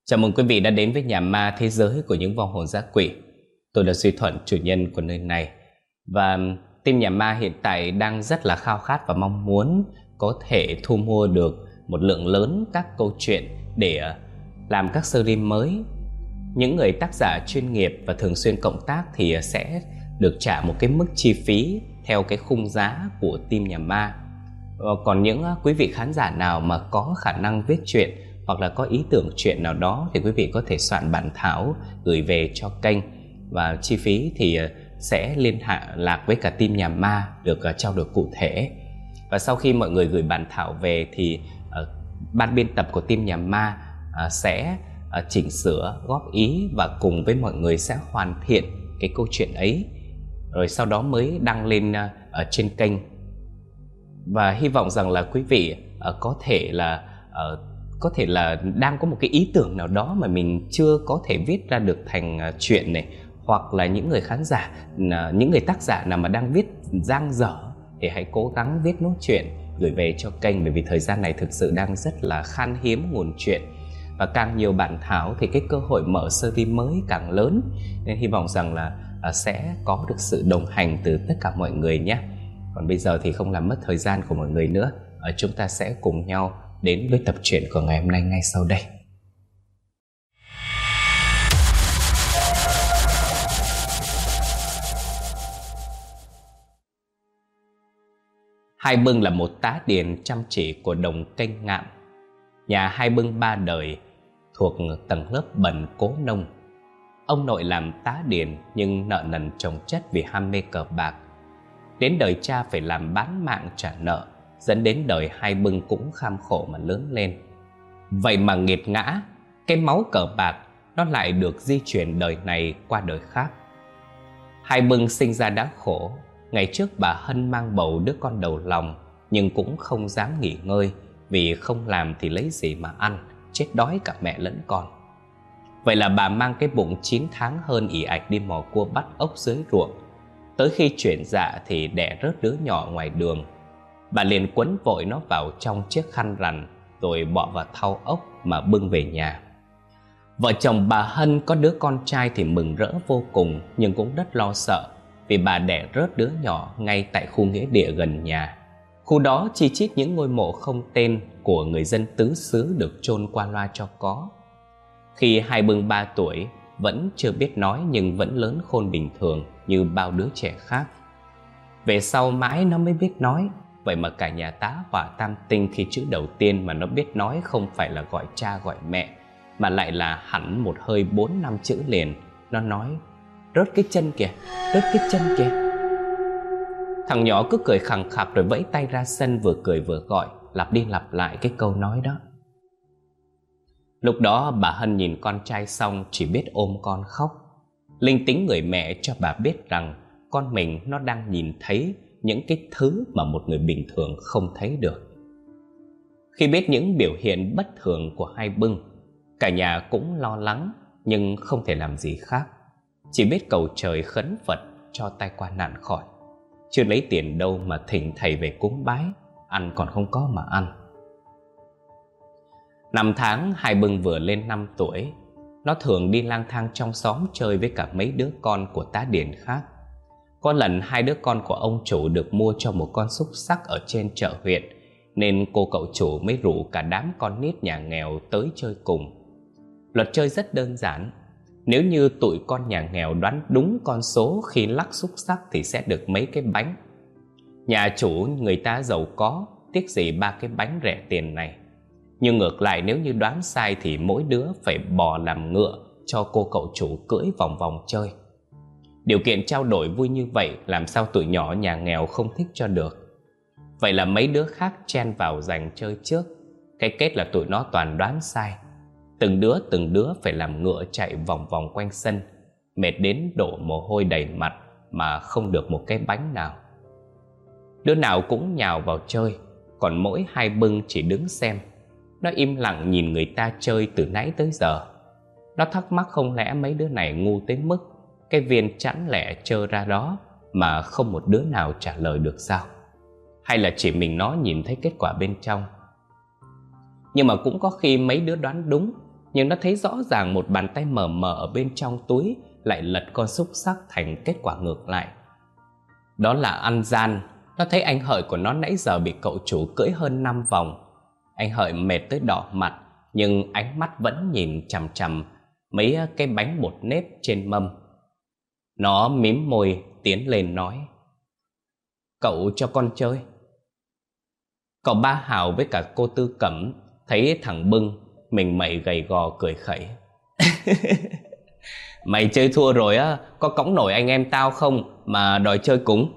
Chào mừng quý vị đã đến với nhà ma thế giới của những vong hồn dã quỷ. Tôi là Duy Thuận, chủ nhân của nơi này. Và team nhà ma hiện tại đang rất là khao khát và mong muốn có thể thu mua được một lượng lớn các câu chuyện để làm các series mới. Những người tác giả chuyên nghiệp và thường xuyên cộng tác thì sẽ được trả một cái mức chi phí theo cái khung giá của team nhà ma. Còn những quý vị khán giả nào mà có khả năng viết truyện hoặc là có ý tưởng chuyện nào đó thì quý vị có thể soạn bản thảo gửi về cho kênh, và chi phí thì sẽ liên hệ lạc với cả team nhà ma được trao đổi cụ thể. Và sau khi mọi người gửi bản thảo về thì ban biên tập của team nhà ma sẽ chỉnh sửa, góp ý và cùng với mọi người sẽ hoàn thiện cái câu chuyện ấy, rồi sau đó mới đăng lên ở trên kênh. Và hy vọng rằng là quý vị có thể là đang có một cái ý tưởng nào đó mà mình chưa có thể viết ra được thành chuyện này, hoặc là những người khán giả, những người tác giả nào mà đang viết dang dở thì hãy cố gắng viết nốt chuyện gửi về cho kênh, bởi vì thời gian này thực sự đang rất là khan hiếm nguồn chuyện, và càng nhiều bản thảo thì cái cơ hội mở series mới càng lớn. Nên hy vọng rằng là sẽ có được sự đồng hành từ tất cả mọi người nhé. Còn bây giờ thì không làm mất thời gian của mọi người nữa, chúng ta sẽ cùng nhau đến với tập truyện của ngày hôm nay ngay sau đây. Hai Bưng là một tá điền chăm chỉ của đồng Kênh Ngạn. Nhà Hai Bưng ba đời thuộc tầng lớp bần cố nông. Ông nội làm tá điền nhưng nợ nần chồng chất vì ham mê cờ bạc. Đến đời cha phải làm bán mạng trả nợ, dẫn đến đời Hai Bưng cũng kham khổ mà lớn lên. Vậy mà nghiệt ngã, cái máu cờ bạc nó lại được di chuyển đời này qua đời khác. Hai Bưng sinh ra đã khổ. Ngày trước bà Hân mang bầu đứa con đầu lòng, nhưng cũng không dám nghỉ ngơi, vì không làm thì lấy gì mà ăn, chết đói cả mẹ lẫn con. Vậy là bà mang cái bụng 9 tháng hơn ì ạch đi mò cua bắt ốc dưới ruộng. Tới khi chuyển dạ thì đẻ rớt đứa nhỏ ngoài đường. Bà liền quấn vội nó vào trong chiếc khăn rằn, rồi bỏ vào thau ốc mà bưng về nhà. Vợ chồng bà Hân có đứa con trai thì mừng rỡ vô cùng, nhưng cũng rất lo sợ, vì bà đẻ rớt đứa nhỏ ngay tại khu nghĩa địa gần nhà. Khu đó chi chít những ngôi mộ không tên của người dân tứ xứ được chôn qua loa cho có. Khi Hai Bưng 3 tuổi, vẫn chưa biết nói nhưng vẫn lớn khôn bình thường như bao đứa trẻ khác. Về sau mãi nó mới biết nói. Vậy mà cả nhà tá hỏa tam tinh khi chữ đầu tiên mà nó biết nói không phải là gọi cha gọi mẹ, mà lại là hẳn một hơi 4-5 chữ liền. Nó nói: "Rớt cái chân kìa, rớt cái chân kìa." Thằng nhỏ cứ cười khằng khặc rồi vẫy tay ra sân, vừa cười vừa gọi, lặp đi lặp lại cái câu nói đó. Lúc đó bà Hân nhìn con trai xong chỉ biết ôm con khóc. Linh tính người mẹ cho bà biết rằng con mình nó đang nhìn thấy những cái thứ mà một người bình thường không thấy được. Khi biết những biểu hiện bất thường của Hai Bưng, cả nhà cũng lo lắng nhưng không thể làm gì khác, chỉ biết cầu trời khấn Phật cho tai qua nạn khỏi. Chưa lấy tiền đâu mà thỉnh thầy về cúng bái, ăn còn không có mà ăn. Năm tháng Hai Bưng vừa lên 5 tuổi, nó thường đi lang thang trong xóm chơi với cả mấy đứa con của tá điền khác. Có lần hai đứa con của ông chủ được mua cho một con xúc xắc ở trên chợ huyện, nên cô cậu chủ mới rủ cả đám con nít nhà nghèo tới chơi cùng. Luật chơi rất đơn giản. Nếu như tụi con nhà nghèo đoán đúng con số khi lắc xúc xắc thì sẽ được mấy cái bánh. Nhà chủ người ta giàu có, tiếc gì 3 cái bánh rẻ tiền này. Nhưng ngược lại, nếu như đoán sai thì mỗi đứa phải bò làm ngựa cho cô cậu chủ cưỡi vòng vòng chơi. Điều kiện trao đổi vui như vậy làm sao tụi nhỏ nhà nghèo không thích cho được. Vậy là mấy đứa khác chen vào giành chơi trước. Cái kết là tụi nó toàn đoán sai. Từng đứa phải làm ngựa chạy vòng vòng quanh sân, mệt đến đổ mồ hôi đầy mặt mà không được một cái bánh nào. Đứa nào cũng nhào vào chơi, còn mỗi Hai Bưng chỉ đứng xem. Nó im lặng nhìn người ta chơi từ nãy tới giờ. Nó thắc mắc không lẽ mấy đứa này ngu tới mức cái viên chẵn lẻ trơ ra đó mà không một đứa nào trả lời được sao? Hay là chỉ mình nó nhìn thấy kết quả bên trong? Nhưng mà cũng có khi mấy đứa đoán đúng, nhưng nó thấy rõ ràng một bàn tay mờ mờ ở bên trong túi lại lật con xúc xắc thành kết quả ngược lại. Đó là ăn gian. Nó thấy anh Hợi của nó nãy giờ bị cậu chủ cưỡi hơn 5 vòng. Anh Hợi mệt tới đỏ mặt, nhưng ánh mắt vẫn nhìn chằm chằm mấy cái bánh bột nếp trên mâm. Nó mím môi tiến lên nói: "Cậu cho con chơi." Cậu Ba Hào với cả cô Tư Cẩm thấy thằng Bưng mình mẩy gầy gò cười khẩy: "Mày chơi thua rồi á, có cõng nổi anh em tao không mà đòi chơi cùng?"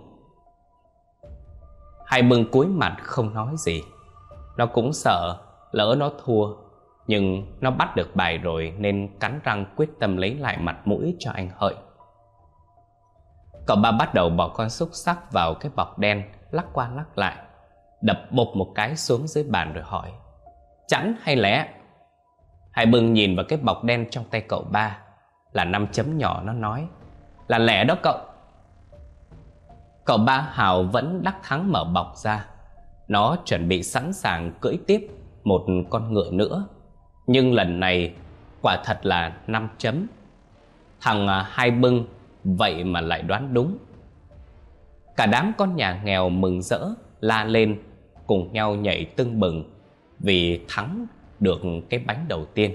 Hai Bưng cúi mặt không nói gì. Nó cũng sợ lỡ nó thua, nhưng nó bắt được bài rồi nên cắn răng quyết tâm lấy lại mặt mũi cho anh Hợi. Cậu Ba bắt đầu bỏ con xúc xắc vào cái bọc đen, lắc qua lắc lại, đập bộp một cái xuống dưới bàn rồi hỏi: "Chẵn hay lẻ?" Hai Bưng nhìn vào cái bọc đen trong tay cậu Ba, là 5 chấm nhỏ. Nó nói: "Là lẻ đó cậu." Cậu Ba Hào vẫn đắc thắng mở bọc ra. Nó chuẩn bị sẵn sàng cưỡi tiếp một con ngựa nữa, nhưng lần này quả thật là 5 chấm. Thằng Hai Bưng vậy mà lại đoán đúng. Cả đám con nhà nghèo mừng rỡ la lên, cùng nhau nhảy tưng bừng vì thắng được cái bánh đầu tiên.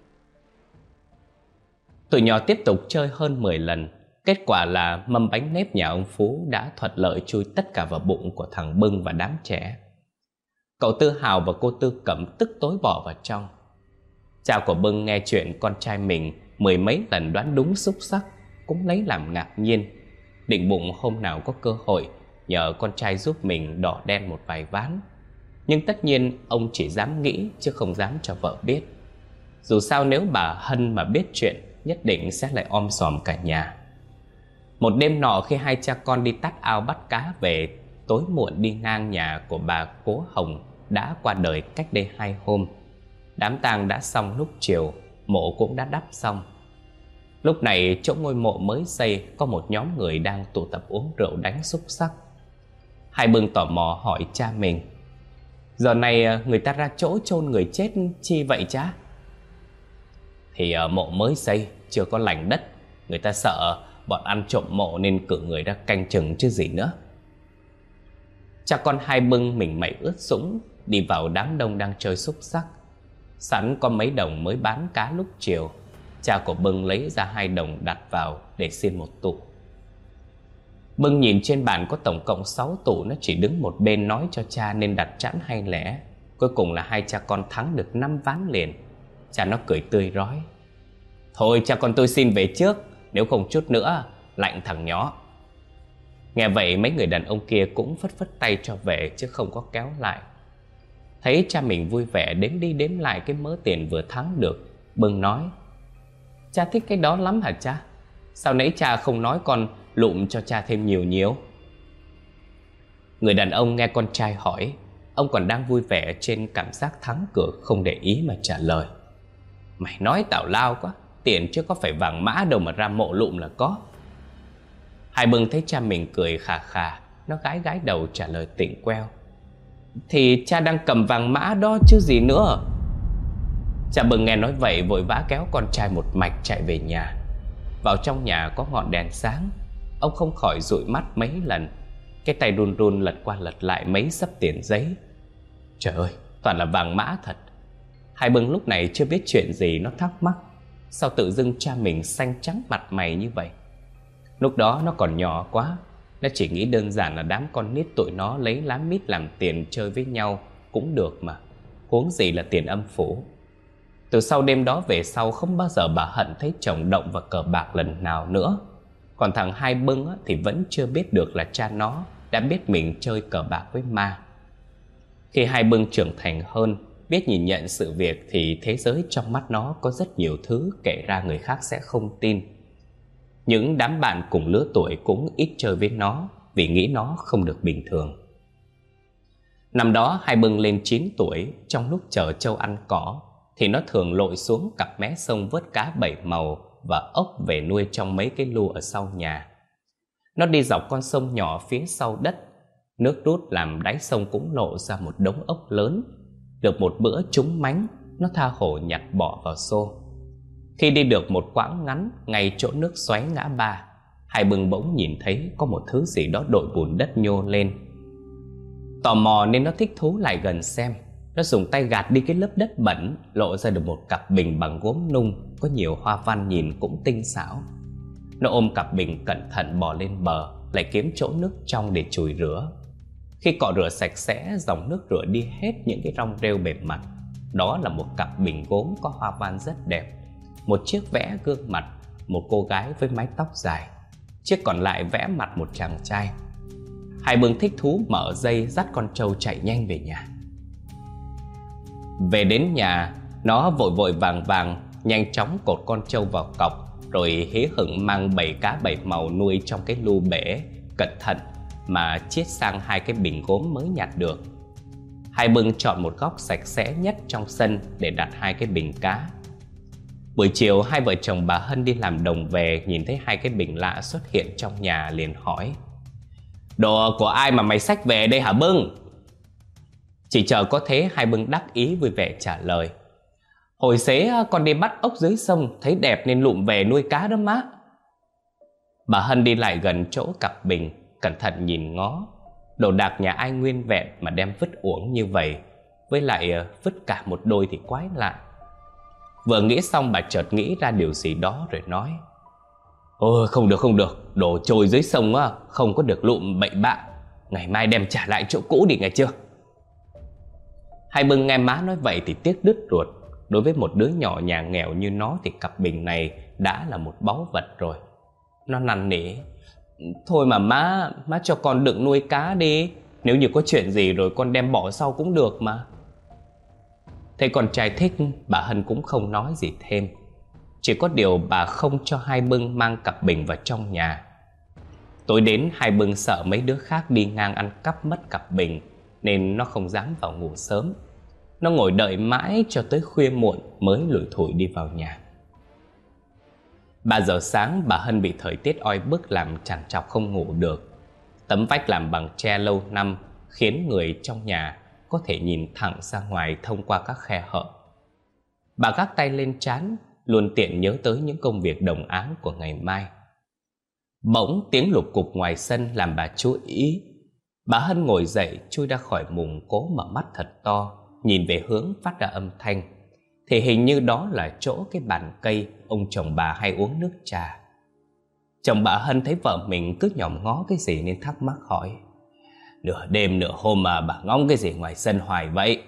Tụi nhỏ tiếp tục chơi hơn 10 lần. Kết quả là mâm bánh nếp nhà ông Phú đã thuận lợi chui tất cả vào bụng của thằng Bưng và đám trẻ. Cậu Tư Hào và cô Tư Cẩm tức tối bỏ vào trong. Cha của Bưng nghe chuyện con trai mình 10 mấy lần đoán đúng xúc xắc cũng lấy làm ngạc nhiên, định bụng hôm nào có cơ hội nhờ con trai giúp mình đỏ đen một vài ván. Nhưng tất nhiên ông chỉ dám nghĩ chứ không dám cho vợ biết. Dù sao nếu bà Hân mà biết chuyện, nhất định sẽ lại om sòm cả nhà. Một đêm nọ, khi hai cha con đi tát ao bắt cá về, tối muộn đi ngang nhà của bà Cố Hồng đã qua đời cách đây 2 hôm. Đám tang đã xong lúc chiều, mộ cũng đã đắp xong. Lúc này chỗ ngôi mộ mới xây có một nhóm người đang tụ tập uống rượu đánh xúc xắc. Hai Bưng tò mò hỏi cha mình: "Giờ này người ta ra chỗ chôn người chết chi vậy cha?" "Thì mộ mới xây chưa có lành đất, người ta sợ bọn ăn trộm mộ nên cử người ra canh chừng chứ gì nữa." Cha con Hai Bưng mình mẩy ướt sũng đi vào đám đông đang chơi xúc xắc. Sẵn có mấy đồng mới bán cá lúc chiều, cha của Bưng lấy ra 2 đồng đặt vào để xin một tụ. Bưng nhìn trên bàn có tổng cộng 6 tụ, nó chỉ đứng một bên nói cho cha nên đặt chẵn hay lẻ. Cuối cùng là hai cha con thắng được 5 ván liền. Cha nó cười tươi rói: "Thôi cha con tôi xin về trước, nếu không chút nữa lạnh thằng nhỏ." Nghe vậy mấy người đàn ông kia cũng phất phất tay cho về chứ không có kéo lại. Thấy cha mình vui vẻ đếm đi đếm lại cái mớ tiền vừa thắng được, Bưng nói: "Cha thích cái đó lắm hả cha? Sao nãy cha không nói con lụm cho cha thêm nhiều nhiều?" Người đàn ông nghe con trai hỏi, ông còn đang vui vẻ trên cảm giác thắng cược không để ý mà trả lời: "Mày nói tào lao quá, tiền chứ có phải vàng mã đâu mà ra mộ lụm là có." Hai Bưng thấy cha mình cười khà khà, nó gái gái đầu trả lời tỉnh queo: "Thì cha đang cầm vàng mã đó chứ gì nữa." Cha Bưng nghe nói vậy vội vã kéo con trai một mạch chạy về nhà. Vào trong nhà có ngọn đèn sáng, ông không khỏi dụi mắt mấy lần. Cái tay run run lật qua lật lại mấy xấp tiền giấy. Trời ơi, toàn là vàng mã thật. Hai Bưng lúc này chưa biết chuyện gì, nó thắc mắc sao tự dưng cha mình xanh trắng mặt mày như vậy. Lúc đó nó còn nhỏ quá, nó chỉ nghĩ đơn giản là đám con nít tụi nó lấy lá mít làm tiền chơi với nhau cũng được mà, huống gì là tiền âm phủ. Từ sau đêm đó về sau không bao giờ bà Hận thấy chồng động vào cờ bạc lần nào nữa. Còn thằng Hai Bưng thì vẫn chưa biết được là cha nó đã biết mình chơi cờ bạc với ma. Khi Hai Bưng trưởng thành hơn, biết nhìn nhận sự việc, thì thế giới trong mắt nó có rất nhiều thứ kể ra người khác sẽ không tin. Những đám bạn cùng lứa tuổi cũng ít chơi với nó vì nghĩ nó không được bình thường. Năm đó Hai Bưng lên 9 tuổi, trong lúc chờ trâu ăn cỏ thì nó thường lội xuống cặp mé sông vớt cá 7 màu và ốc về nuôi trong mấy cái lu ở sau nhà. Nó đi dọc con sông nhỏ phía sau đất, nước rút làm đáy sông cũng lộ ra một đống ốc lớn. Được một bữa trúng mánh, nó tha hồ nhặt bỏ vào xô. Khi đi được một quãng ngắn ngay chỗ nước xoáy ngã ba, Hai Bưng bỗng nhìn thấy có một thứ gì đó đội bùn đất nhô lên. Tò mò nên nó thích thú lại gần xem. Nó dùng tay gạt đi cái lớp đất bẩn, lộ ra được một cặp bình bằng gốm nung có nhiều hoa văn nhìn cũng tinh xảo. Nó ôm cặp bình cẩn thận bò lên bờ, lại kiếm chỗ nước trong để chùi rửa. Khi cọ rửa sạch sẽ, dòng nước rửa đi hết những cái rong rêu bề mặt. Đó là một cặp bình gốm có hoa văn rất đẹp. Một chiếc vẽ gương mặt một cô gái với mái tóc dài, chiếc còn lại vẽ mặt một chàng trai. Hai Bưng thích thú mở dây dắt con trâu chạy nhanh về nhà. Về đến nhà, nó vội vội vàng vàng nhanh chóng cột con trâu vào cọc, rồi hí hửng mang 7 cá 7 màu nuôi trong cái lu bể, cẩn thận mà chiết sang 2 cái bình gốm mới nhặt được. Hai Bưng chọn một góc sạch sẽ nhất trong sân để đặt 2 cái bình cá. Buổi chiều, hai vợ chồng bà Hân đi làm đồng về, nhìn thấy 2 cái bình lạ xuất hiện trong nhà liền hỏi: "Đồ của ai mà mày xách về đây hả Bưng?" Chỉ chờ có thế, Hai Bưng đắc ý vui vẻ trả lời: "Hồi xế con đi bắt ốc dưới sông, thấy đẹp nên lụm về nuôi cá đó má." Bà Hân đi lại gần chỗ cặp bình, cẩn thận nhìn ngó. Đồ đạc nhà ai nguyên vẹn mà đem vứt uổng như vậy, với lại vứt cả một đôi thì quái lạ. Vừa nghĩ xong, bà chợt nghĩ ra điều gì đó rồi nói: "Ôi không được, đồ trôi dưới sông á, không có được lụm bậy bạ. Ngày mai đem trả lại chỗ cũ đi nghe chưa?" Hai Bưng nghe má nói vậy thì tiếc đứt ruột. Đối với một đứa nhỏ nhà nghèo như nó thì cặp bình này đã là một báu vật rồi. Nó năn nỉ: "Thôi mà má cho con đừng nuôi cá đi. Nếu như có chuyện gì rồi con đem bỏ sau cũng được mà." Thấy con trai thích, bà Hân cũng không nói gì thêm. Chỉ có điều bà không cho Hai Bưng mang cặp bình vào trong nhà. Tối đến, Hai Bưng sợ mấy đứa khác đi ngang ăn cắp mất cặp bình, nên nó không dám vào ngủ sớm. Nó ngồi đợi mãi cho tới khuya muộn mới lủi thủi đi vào nhà. 3 giờ sáng, bà Hân bị thời tiết oi bức làm trằn trọc không ngủ được. Tấm vách làm bằng tre lâu năm khiến người trong nhà có thể nhìn thẳng ra ngoài thông qua các khe hở. Bà gác tay lên trán, luôn tiện nhớ tới những công việc đồng áng của ngày mai. Bỗng tiếng lục cục ngoài sân làm bà chú ý. Bà Hân ngồi dậy, chui ra khỏi mùng, cố mở mắt thật to, nhìn về hướng phát ra âm thanh. Thì hình như đó là chỗ cái bàn cây ông chồng bà hay uống nước trà. Chồng bà Hân thấy vợ mình cứ nhòm ngó cái gì nên thắc mắc hỏi: "Nửa đêm nửa hôm mà bà ngóng cái gì ngoài sân hoài vậy?"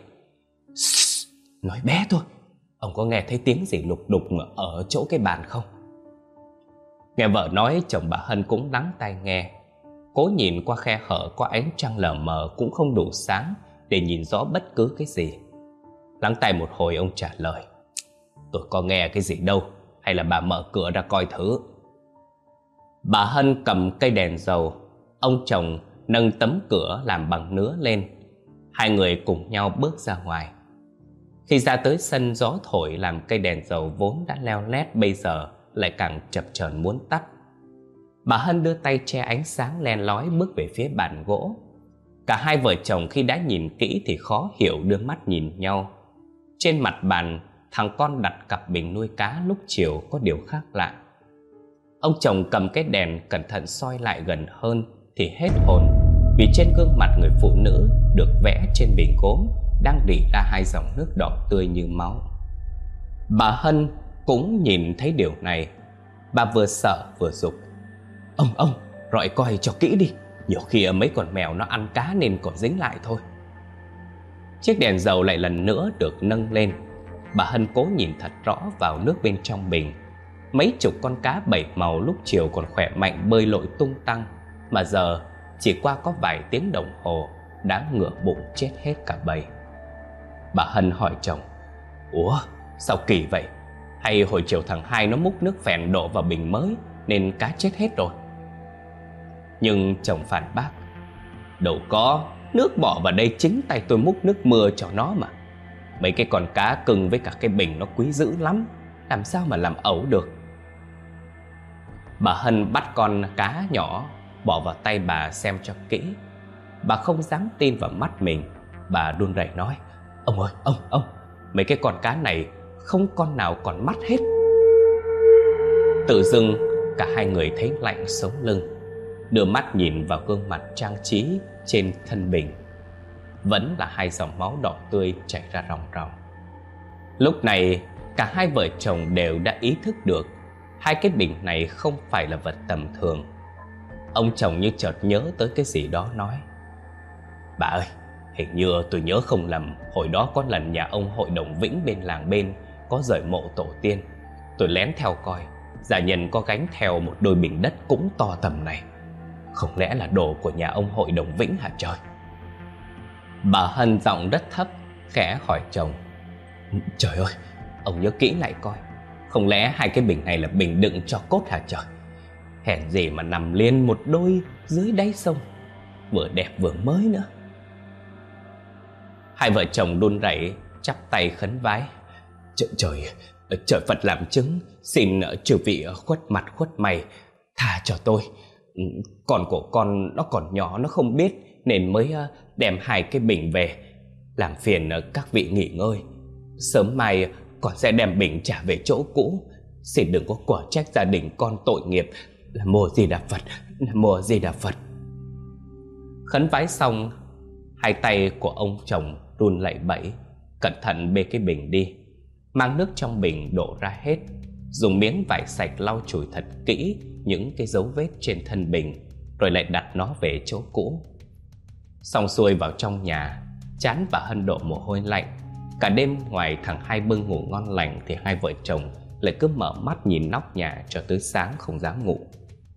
"Nói bé thôi, ông có nghe thấy tiếng gì lục đục ở chỗ cái bàn không?" Nghe vợ nói, chồng bà Hân cũng lắng tai nghe. Cố nhìn qua khe hở có ánh trăng lờ mờ cũng không đủ sáng để nhìn rõ bất cứ cái gì. Lắng tai một hồi, ông trả lời: "Tôi có nghe cái gì đâu, hay là bà mở cửa ra coi thử." Bà Hân cầm cây đèn dầu, ông chồng nâng tấm cửa làm bằng nứa lên. Hai người cùng nhau bước ra ngoài. Khi ra tới sân, gió thổi làm cây đèn dầu vốn đã leo lét bây giờ lại càng chập chờn muốn tắt. Bà Hân đưa tay che ánh sáng len lói bước về phía bàn gỗ. Cả hai vợ chồng khi đã nhìn kỹ thì khó hiểu đưa mắt nhìn nhau. Trên mặt bàn, thằng con đặt cặp bình nuôi cá lúc chiều có điều khác lạ. Ông chồng cầm cái đèn cẩn thận soi lại gần hơn thì hết hồn, vì trên gương mặt người phụ nữ được vẽ trên bình gốm đang rỉ ra 2 dòng nước đỏ tươi như máu. Bà Hân cũng nhìn thấy điều này. Bà vừa sợ vừa giục: Ông, rọi coi cho kỹ đi, nhiều khi mấy con mèo nó ăn cá nên còn dính lại thôi." Chiếc đèn dầu lại lần nữa được nâng lên. Bà Hân cố nhìn thật rõ vào nước bên trong bình. Mấy chục con cá 7 màu lúc chiều còn khỏe mạnh bơi lội tung tăng, mà giờ chỉ qua có vài tiếng đồng hồ đã ngửa bụng chết hết cả bầy. Bà Hân hỏi chồng: "Ủa, sao kỳ vậy? Hay hồi chiều thằng Hai nó múc nước phèn đổ vào bình mới nên cá chết hết rồi?" Nhưng chồng phản bác: "Đâu có, nước bỏ vào đây chính tay tôi múc nước mưa cho nó mà. Mấy cái con cá cưng với cả cái bình nó quý dữ lắm, làm sao mà làm ẩu được." Bà Hân bắt con cá nhỏ bỏ vào tay bà xem cho kỹ. Bà không dám tin vào mắt mình. Bà run rẩy nói: "Ông ơi, ông, Mấy cái con cá này không con nào còn mắt hết. Tự dưng cả hai người thấy lạnh sống lưng, đưa mắt nhìn vào gương mặt trang trí trên thân bình. Vẫn là hai dòng máu đỏ tươi chảy ra ròng ròng. Lúc này cả hai vợ chồng đều đã ý thức được hai cái bình này không phải là vật tầm thường. Ông chồng như chợt nhớ tới cái gì đó nói: "Bà ơi, hình như tôi nhớ không lầm, hồi đó có lần nhà ông hội đồng Vĩnh bên làng bên có rời mộ tổ tiên. Tôi lén theo coi, gia nhân có gánh theo một đôi bình đất cũng to tầm này. Không lẽ là đồ của nhà ông hội đồng Vĩnh hả trời?" Bà Hân giọng rất thấp, khẽ hỏi chồng: "Trời ơi, ông nhớ kỹ lại coi, không lẽ hai cái bình này là bình đựng cho cốt hả trời? Hèn gì mà nằm liền một đôi dưới đáy sông, vừa đẹp vừa mới nữa." Hai vợ chồng run rẩy chắp tay khấn vái: Trời Phật làm chứng, xin chư vị khuất mặt khuất mày tha cho tôi. Con của con nó còn nhỏ, nó không biết nên mới đem hai cái bình về. Làm phiền các vị nghỉ ngơi, sớm mai con sẽ đem bình trả về chỗ cũ. Xin đừng có quả trách gia đình con tội nghiệp. Nam Mô Di Đà Phật, Nam Mô Di Đà Phật. Khấn vái xong, hai tay của ông chồng run lẩy bẩy, cẩn thận bê cái bình đi, mang nước trong bình đổ ra hết, dùng miếng vải sạch lau chùi thật kỹ những cái dấu vết trên thân bình, rồi lại đặt nó về chỗ cũ. Xong xuôi vào trong nhà, trán bà Hân đổ mồ hôi lạnh. Cả đêm ngoài thằng Hai Bưng ngủ ngon lành thì hai vợ chồng lại cứ mở mắt nhìn nóc nhà cho tới sáng không dám ngủ.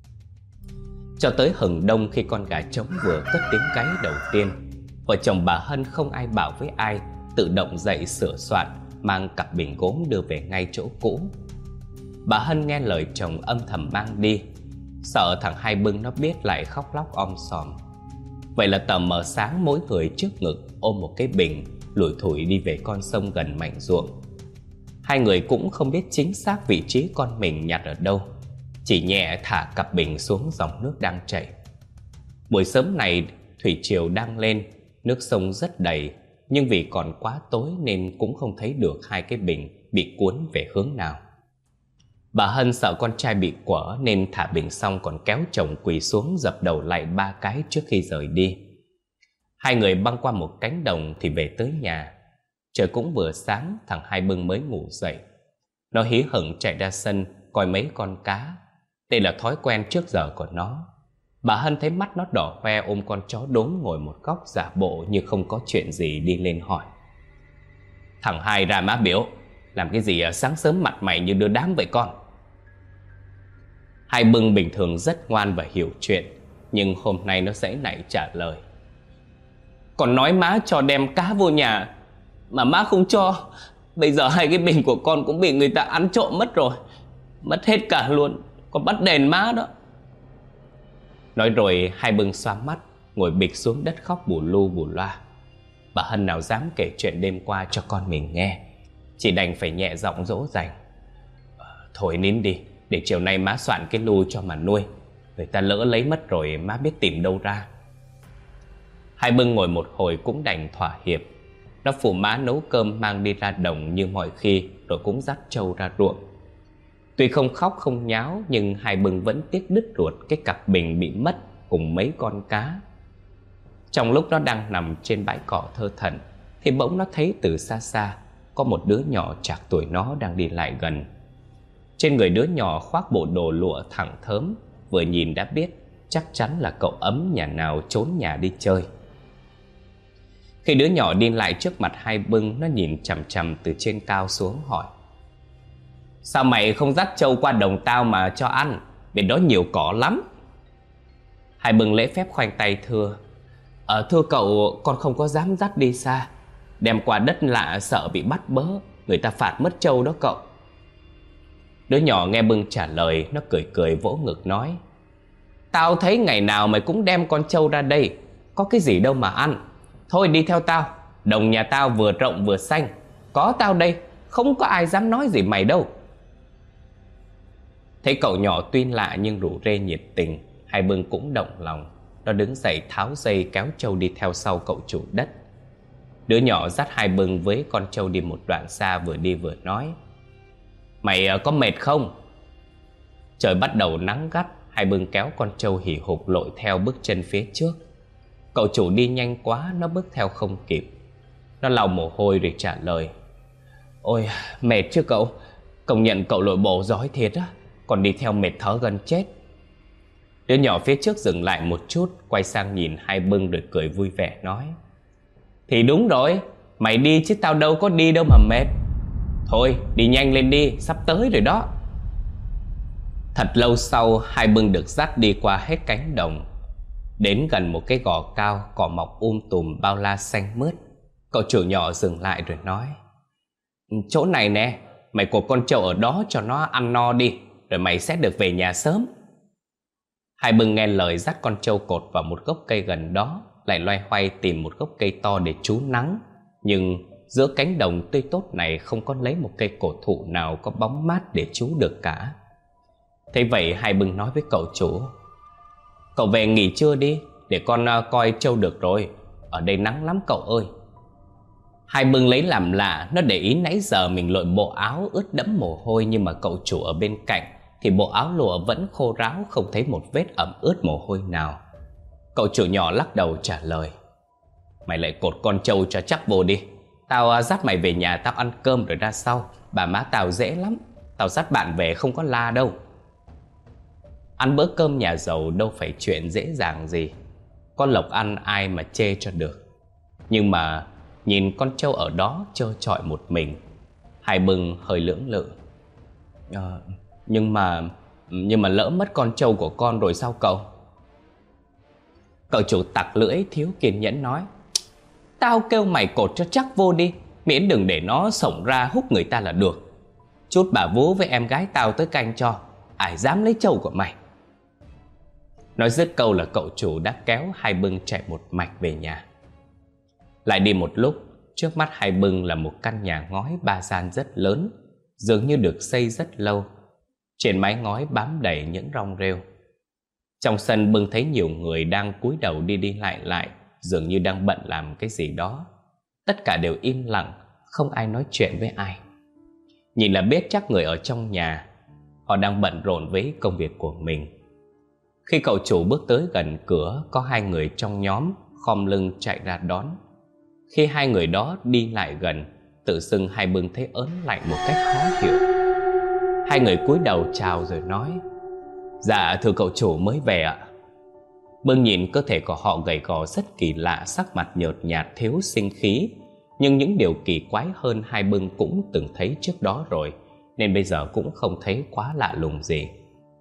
Cho tới hừng đông, khi con gà trống vừa cất tiếng gáy đầu tiên, vợ chồng bà Hân không ai bảo với ai, tự động dậy sửa soạn, mang cặp bình gốm đưa về ngay chỗ cũ. Bà Hân nghe lời chồng âm thầm mang đi, sợ thằng Hai Bưng nó biết lại khóc lóc om sòm. Vậy là tờ mờ sáng, mỗi người trước ngực ôm một cái bình, lủi thủi đi về con sông gần mảnh ruộng. Hai người cũng không biết chính xác vị trí con mình nhặt ở đâu, chỉ nhẹ thả cặp bình xuống dòng nước đang chảy. Buổi sớm này thủy triều đang lên, nước sông rất đầy, nhưng vì còn quá tối nên cũng không thấy được hai cái bình bị cuốn về hướng nào. Bà Hân sợ con trai bị quở nên thả bình xong còn kéo chồng quỳ xuống dập đầu lại 3 cái trước khi rời đi. Hai người băng qua một cánh đồng thì về tới nhà. Trời cũng vừa sáng, thằng Hai Bưng mới ngủ dậy. Nó hí hửng chạy ra sân coi mấy con cá. Đây là thói quen trước giờ của nó. Bà Hân thấy mắt nó đỏ hoe ôm con chó đốm ngồi một góc giả bộ như không có chuyện gì, đi lên hỏi: "Thằng Hai ra má biểu, làm cái gì sáng sớm mặt mày như đưa đám vậy con?" Hai Bưng bình thường rất ngoan và hiểu chuyện, nhưng hôm nay nó giãy nảy trả lời: "Con nói má cho đem cá vô nhà, mà má không cho. Bây giờ hai cái bình của con cũng bị người ta ăn trộm mất rồi, mất hết cả luôn. Con bắt đền má đó." Nói rồi Hai Bưng xoa mắt, ngồi bịch xuống đất khóc bù lu bù loa. Bà Hân nào dám kể chuyện đêm qua cho con mình nghe, chỉ đành phải nhẹ giọng dỗ dành: "Thôi nín đi, để chiều nay má soạn cái lu cho mà nuôi. Người ta lỡ lấy mất rồi má biết tìm đâu ra." Hai Bưng ngồi một hồi cũng đành thỏa hiệp. Nó phụ má nấu cơm mang đi ra đồng như mọi khi, rồi cũng dắt trâu ra ruộng. Tuy không khóc không nháo, nhưng Hai Bưng vẫn tiếc đứt ruột cái cặp bình bị mất cùng mấy con cá. Trong lúc nó đang nằm trên bãi cỏ thơ thẩn thì bỗng nó thấy từ xa xa có một đứa nhỏ trạc tuổi nó đang đi lại gần. Trên người đứa nhỏ khoác bộ đồ lụa thẳng thớm, vừa nhìn đã biết chắc chắn là cậu ấm nhà nào trốn nhà đi chơi. Khi đứa nhỏ đi lại trước mặt Hai Bưng, nó nhìn chằm chằm từ trên cao xuống hỏi: "Sao mày không dắt trâu qua đồng tao mà cho ăn? Bên đó nhiều cỏ lắm." Hai Bưng lễ phép khoanh tay thưa: Thưa cậu, con không có dám dắt đi xa. Đem qua đất lạ sợ bị bắt bớ, người ta phạt mất trâu đó cậu." Đứa nhỏ nghe Bưng trả lời, nó cười cười vỗ ngực nói: "Tao thấy ngày nào mày cũng đem con trâu ra đây, có cái gì đâu mà ăn. Thôi đi theo tao, đồng nhà tao vừa rộng vừa xanh, có tao đây, không có ai dám nói gì mày đâu." Thấy cậu nhỏ tuy lạ nhưng rủ rê nhiệt tình, Hai Bưng cũng động lòng. Nó đứng dậy tháo dây kéo trâu đi theo sau cậu chủ đất. Đứa nhỏ dắt Hai Bưng với con trâu đi một đoạn xa, vừa đi vừa nói: Mày có mệt không? Trời bắt đầu nắng gắt, Hai Bưng kéo con trâu hì hục lội theo bước chân phía trước. Cậu chủ đi nhanh quá, nó bước theo không kịp. Nó lau mồ hôi rồi trả lời: Ôi, mệt chứ cậu. Công nhận cậu lội bộ giỏi thiệt á. Còn đi theo mệt thở gần chết. Đứa nhỏ phía trước dừng lại một chút, quay sang nhìn Hai Bưng rồi cười vui vẻ nói: Thì đúng rồi, mày đi chứ tao đâu có đi đâu mà mệt. Thôi đi nhanh lên đi, sắp tới rồi đó. Thật lâu sau, Hai Bưng được dắt đi qua hết cánh đồng. Đến gần một cái gò cao, cỏ mọc tùm bao la xanh mướt. Cậu chủ nhỏ dừng lại rồi nói: Chỗ này nè, mày cột con trâu ở đó cho nó ăn no đi, rồi mày sẽ được về nhà sớm. Hai Bưng nghe lời dắt con trâu cột vào một gốc cây gần đó, lại loay hoay tìm một gốc cây to để trú nắng. Nhưng giữa cánh đồng tươi tốt này không có lấy một cây cổ thụ nào có bóng mát để trú được cả. Thế vậy Hai Bưng nói với cậu chủ: Cậu về nghỉ trưa đi, để con coi trâu được rồi. Ở đây nắng lắm cậu ơi. Hai Bưng lấy làm lạ, nó để ý nãy giờ mình lội bộ áo ướt đẫm mồ hôi, nhưng mà cậu chủ ở bên cạnh thì bộ áo lụa vẫn khô ráo, không thấy một vết ẩm ướt mồ hôi nào. Cậu chủ nhỏ lắc đầu trả lời: Mày lại cột con trâu cho chắc vô đi. Tao dắt mày về nhà tao ăn cơm rồi ra sau. Bà má tao dễ lắm, tao dắt bạn về không có la đâu. Ăn bữa cơm nhà giàu đâu phải chuyện dễ dàng gì. Có lộc ăn ai mà chê cho được. Nhưng mà nhìn con trâu ở đó trơ trọi một mình, Hai Bưng hơi lưỡng lự. Nhưng mà lỡ mất con trâu của con rồi sao cậu? Cậu chủ tặc lưỡi thiếu kiên nhẫn nói: Tao kêu mày cột cho chắc vô đi, miễn đừng để nó xổng ra húc người ta là được. Chút bà vú với em gái tao tới canh cho, ai dám lấy trâu của mày. Nói dứt câu là cậu chủ đã kéo Hai Bưng chạy một mạch về nhà. Lại đi một lúc, trước mắt Hai Bưng là một căn nhà ngói ba gian rất lớn, dường như được xây rất lâu. Trên mái ngói bám đầy những rong rêu. Trong sân Bưng thấy nhiều người đang cúi đầu đi đi lại, dường như đang bận làm cái gì đó. Tất cả đều im lặng, không ai nói chuyện với ai. Nhìn là biết chắc người ở trong nhà họ đang bận rộn với công việc của mình. Khi cậu chủ bước tới gần cửa, có hai người trong nhóm khom lưng chạy ra đón. Khi hai người đó đi lại gần, tự dưng Hai Bưng thấy ớn lạnh một cách khó hiểu. Hai người cúi đầu chào rồi nói: Dạ thưa cậu chủ, mới về ạ. Bưng nhìn cơ thể của họ gầy gò rất kỳ lạ, sắc mặt nhợt nhạt thiếu sinh khí. Nhưng những điều kỳ quái hơn Hai Bưng cũng từng thấy trước đó rồi, nên bây giờ cũng không thấy quá lạ lùng gì.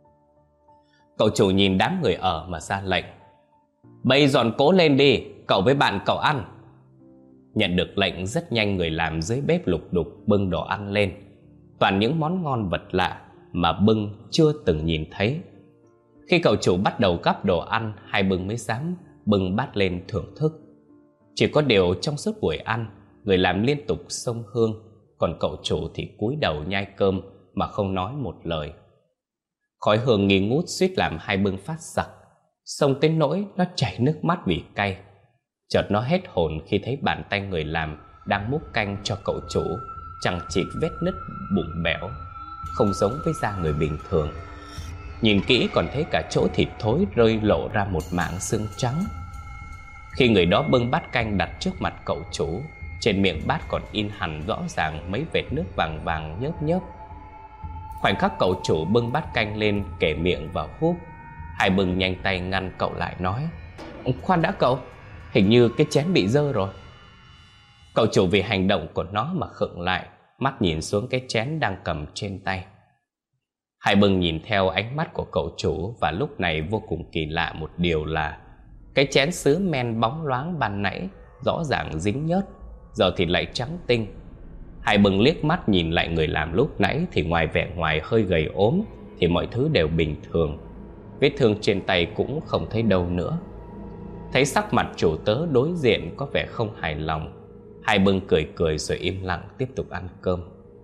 Cậu chủ nhìn đám người ở mà ra lệnh: Bây dọn cỗ lên đi, cậu với bạn cậu ăn. Nhận được lệnh, rất nhanh người làm dưới bếp lục đục bưng đồ ăn lên. Toàn những món ngon vật lạ mà Bưng chưa từng nhìn thấy. Khi cậu chủ bắt đầu gắp đồ ăn, Hai Bưng mới dám bưng bát lên thưởng thức. Chỉ có điều trong suốt buổi ăn, người làm liên tục xông hương, còn cậu chủ thì cúi đầu nhai cơm mà không nói một lời. Khói hương nghi ngút suýt làm Hai Bưng phát sặc, xông tới nỗi nó chảy nước mắt vì cay. Chợt nó hết hồn khi thấy bàn tay người làm đang múc canh cho cậu chủ, chằng chịt vết nứt bụng bẽo, không giống với da người bình thường. Nhìn kỹ còn thấy cả chỗ thịt thối rơi lộ ra một mảng xương trắng. Khi người đó bưng bát canh đặt trước mặt cậu chủ, trên miệng bát còn in hẳn rõ ràng mấy vệt nước vàng vàng nhớp nhớp. Khoảnh khắc cậu chủ bưng bát canh lên kể miệng vào húp, Hai Bưng nhanh tay ngăn cậu lại nói: Khoan đã cậu, hình như cái chén bị dơ rồi. Cậu chủ vì hành động của nó mà khựng lại, mắt nhìn xuống cái chén đang cầm trên tay. Hai Bưng nhìn theo ánh mắt của cậu chủ, và lúc này vô cùng kỳ lạ một điều là cái chén sứ men bóng loáng ban nãy rõ ràng dính nhớt, giờ thì lại trắng tinh. Hai Bưng liếc mắt nhìn lại người làm lúc nãy thì ngoài vẻ ngoài hơi gầy ốm thì mọi thứ đều bình thường. Vết thương trên tay cũng không thấy đâu nữa. Thấy sắc mặt chủ tớ đối diện có vẻ không hài lòng, Hai Bưng cười cười rồi im lặng tiếp tục ăn cơm.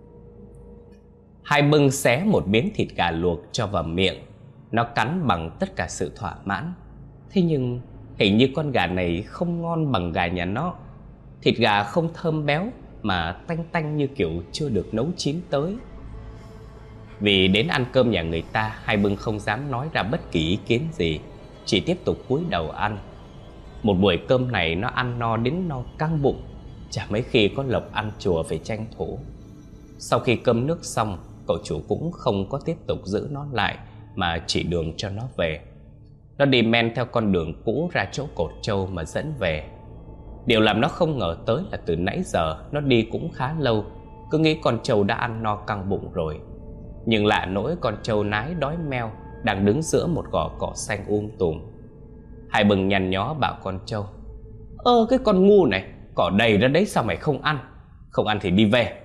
Hai Bưng xé một miếng thịt gà luộc cho vào miệng. Nó cắn bằng tất cả sự thỏa mãn. Thế nhưng hình như con gà này không ngon bằng gà nhà nó. Thịt gà không thơm béo mà tanh tanh như kiểu chưa được nấu chín tới. Vì đến ăn cơm nhà người ta, Hai Bưng không dám nói ra bất kỳ ý kiến gì, chỉ tiếp tục cúi đầu ăn. Một buổi cơm này nó ăn no đến no căng bụng, chả mấy khi có lộc ăn chùa phải tranh thủ. Sau khi cơm nước xong, cậu chủ cũng không có tiếp tục giữ nó lại mà chỉ đường cho nó về. Nó đi men theo con đường cũ ra chỗ cột trâu mà dẫn về. Điều làm nó không ngờ tới là từ nãy giờ nó đi cũng khá lâu, cứ nghĩ con trâu đã ăn no căng bụng rồi. Nhưng lạ nỗi con trâu nái đói meo đang đứng giữa một gò cỏ xanh tùm. Hai Bưng nhăn nhó bảo con trâu: cái con ngu này, cỏ đầy ra đấy sao mày không ăn? Không ăn thì đi về.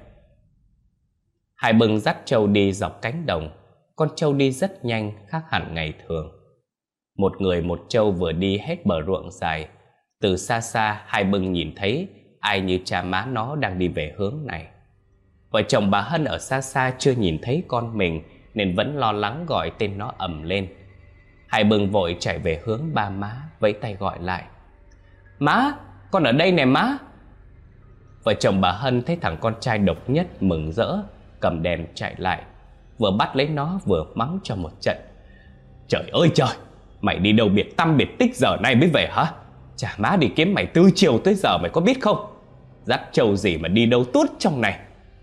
Hai Bưng dắt trâu đi dọc cánh đồng. Con trâu đi rất nhanh, khác hẳn ngày thường. Một người một trâu vừa đi hết bờ ruộng dài. Từ xa xa Hai Bưng nhìn thấy ai như cha má nó đang đi về hướng này. Vợ chồng bà Hân ở xa xa chưa nhìn thấy con mình nên vẫn lo lắng gọi tên nó ầm lên. Hai Bưng vội chạy về hướng ba má, vẫy tay gọi lại: "Má, con ở đây nè má." Vợ chồng bà Hân thấy thằng con trai độc nhất mừng rỡ, cầm đèn chạy lại, vừa bắt lấy nó vừa mắng cho một trận: "Trời ơi trời, mày đi đâu biệt tăm biệt tích giờ này mới về hả? Chả má đi kiếm mày từ chiều tới giờ mày có biết không? Dắt trâu gì mà đi đâu tuốt trong này?"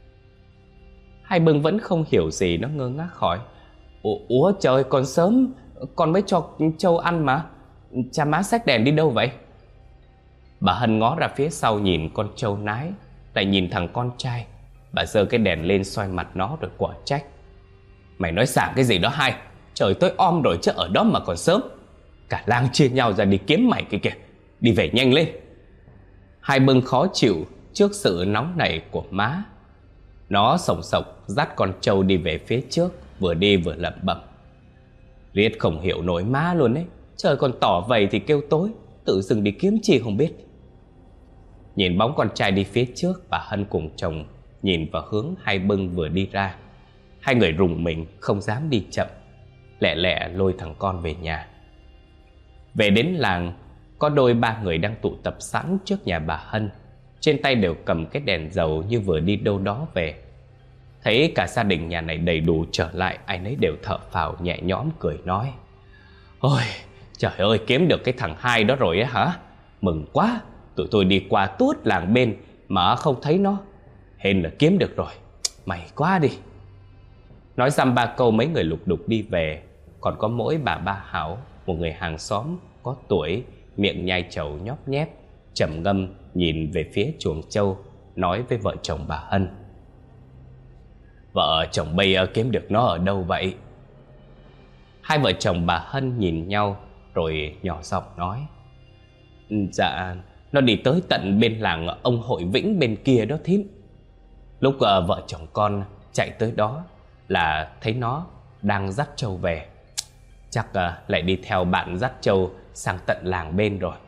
Hai Bưng vẫn không hiểu gì, nó ngơ ngác hỏi: Ủa trời, còn sớm, con mới cho trâu ăn mà. Cha má xách đèn đi đâu vậy?" Bà Hân ngó ra phía sau nhìn con trâu nái, lại nhìn thằng con trai. Bà giơ cái đèn lên soi mặt nó rồi quả trách: "Mày nói xả cái gì đó Hai? Trời tối om rồi chứ ở đó mà còn sớm. Cả làng chia nhau ra đi kiếm mày kìa kìa. Đi về nhanh lên." Hai Bưng khó chịu trước sự nóng nảy của má. Nó sổng sộc dắt con trâu đi về phía trước, vừa đi vừa lẩm bẩm: "Riết không hiểu nổi má luôn ấy. Trời còn tỏ vầy thì kêu tối, tự dưng đi kiếm chi không biết." Nhìn bóng con trai đi phía trước, bà Hân cùng chồng nhìn vào hướng Hai Bưng vừa đi ra. Hai người rùng mình không dám đi chậm, lẹ lẹ lôi thằng con về nhà. Về đến làng, có đôi ba người đang tụ tập sẵn trước nhà bà Hân, trên tay đều cầm cái đèn dầu như vừa đi đâu đó về. Thấy cả gia đình nhà này đầy đủ trở lại, ai nấy đều thở phào nhẹ nhõm cười nói: "Ôi trời ơi, kiếm được cái thằng Hai đó rồi á hả? Mừng quá, tụi tôi đi qua tuốt làng bên mà không thấy nó. Hên là kiếm được rồi, may quá đi." Nói dăm ba câu mấy người lục đục đi về. Còn có mỗi bà Ba Hảo, một người hàng xóm có tuổi, miệng nhai trầu nhóp nhép, trầm ngâm nhìn về phía chuồng trâu, nói với vợ chồng bà Hân: "Vợ chồng bây kiếm được nó ở đâu vậy?" Hai vợ chồng bà Hân nhìn nhau rồi nhỏ giọng nói: "Dạ, nó đi tới tận bên làng ông Hội Vĩnh bên kia đó thím. Lúc vợ chồng con chạy tới đó là thấy nó đang dắt trâu về. Chắc lại đi theo bạn dắt trâu sang tận làng bên rồi."